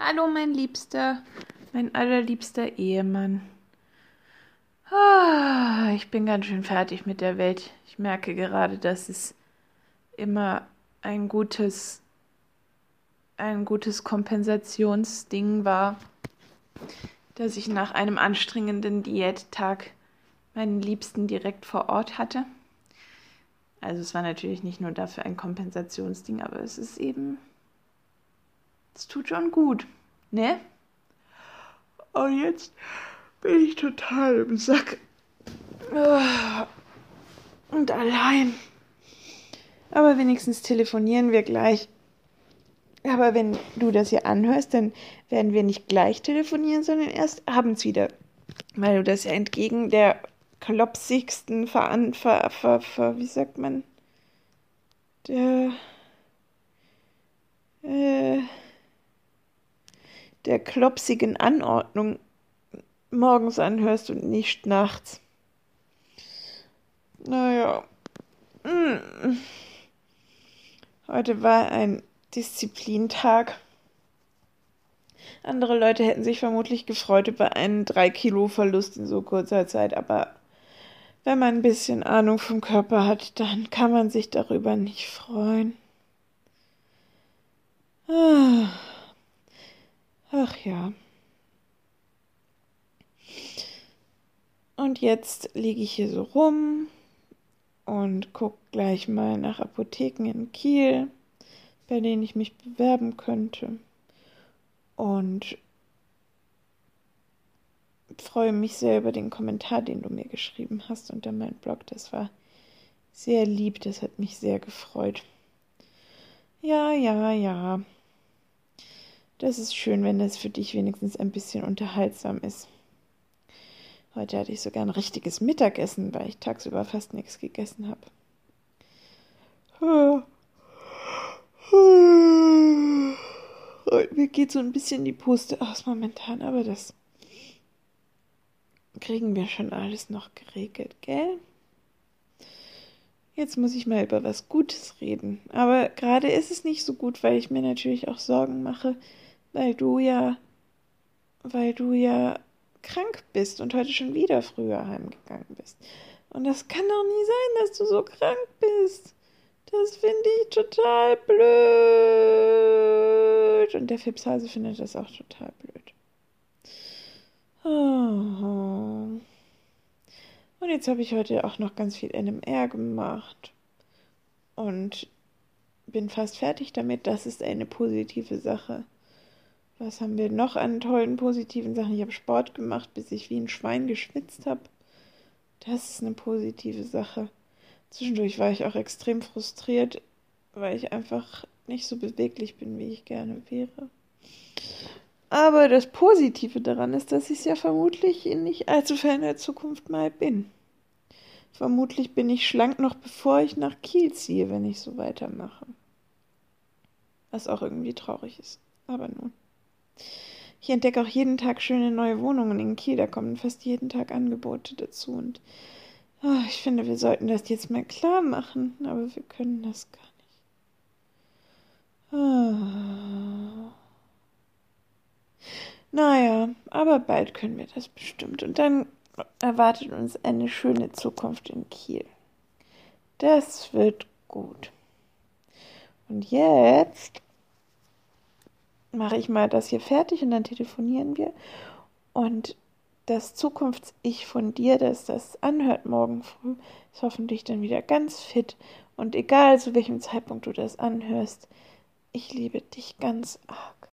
Hallo, mein allerliebster Ehemann. Ich bin ganz schön fertig mit der Welt. Ich merke gerade, dass es immer ein gutes Kompensationsding war, dass ich nach einem anstrengenden Diättag meinen Liebsten direkt vor Ort hatte. Also es war natürlich nicht nur dafür ein Kompensationsding, aber es tut schon gut, ne? Und jetzt bin ich total im Sack. Und allein. Aber wenigstens telefonieren wir gleich. Aber wenn du das hier anhörst, dann werden wir nicht gleich telefonieren, sondern erst abends wieder. Weil du das ja entgegen der klopsigsten wie sagt man? Der, äh, der klopsigen Anordnung morgens anhörst und nicht nachts. Naja. Heute war ein Disziplintag. Andere Leute hätten sich vermutlich gefreut über einen 3-Kilo-Verlust in so kurzer Zeit, aber wenn man ein bisschen Ahnung vom Körper hat, dann kann man sich darüber nicht freuen. Ach ja. Und jetzt liege ich hier so rum und gucke gleich mal nach Apotheken in Kiel, bei denen ich mich bewerben könnte. Und freue mich sehr über den Kommentar, den du mir geschrieben hast unter meinem Blog. Das war sehr lieb, das hat mich sehr gefreut. Ja. Das ist schön, wenn das für dich wenigstens ein bisschen unterhaltsam ist. Heute hatte ich sogar ein richtiges Mittagessen, weil ich tagsüber fast nichts gegessen habe. Und mir geht so ein bisschen die Puste aus momentan, aber das kriegen wir schon alles noch geregelt, gell? Jetzt muss ich mal über was Gutes reden. Aber gerade ist es nicht so gut, weil ich mir natürlich auch Sorgen mache, weil du ja krank bist und heute schon wieder früher heimgegangen bist. Und das kann doch nie sein, dass du so krank bist. Das finde ich total blöd. Und der Fipshase findet das auch total blöd. Oh. Und jetzt habe ich heute auch noch ganz viel NMR gemacht. Und bin fast fertig damit. Das ist eine positive Sache. Was haben wir noch an tollen positiven Sachen? Ich habe Sport gemacht, bis ich wie ein Schwein geschwitzt habe. Das ist eine positive Sache. Zwischendurch war ich auch extrem frustriert, weil ich einfach nicht so beweglich bin, wie ich gerne wäre. Aber das Positive daran ist, dass ich es ja vermutlich in nicht allzu ferner Zukunft mal bin. Vermutlich bin ich schlank noch bevor ich nach Kiel ziehe, wenn ich so weitermache. Was auch irgendwie traurig ist. Aber nun. Ich entdecke auch jeden Tag schöne neue Wohnungen in Kiel. Da kommen fast jeden Tag Angebote dazu. Und ich finde, wir sollten das jetzt mal klar machen. Aber wir können das gar nicht. Naja, aber bald können wir das bestimmt. Und dann erwartet uns eine schöne Zukunft in Kiel. Das wird gut. Und jetzt mache ich mal das hier fertig und dann telefonieren wir. Und das Zukunfts-Ich von dir, das das anhört morgen früh, ist hoffentlich dann wieder ganz fit. Und egal zu welchem Zeitpunkt du das anhörst, ich liebe dich ganz arg.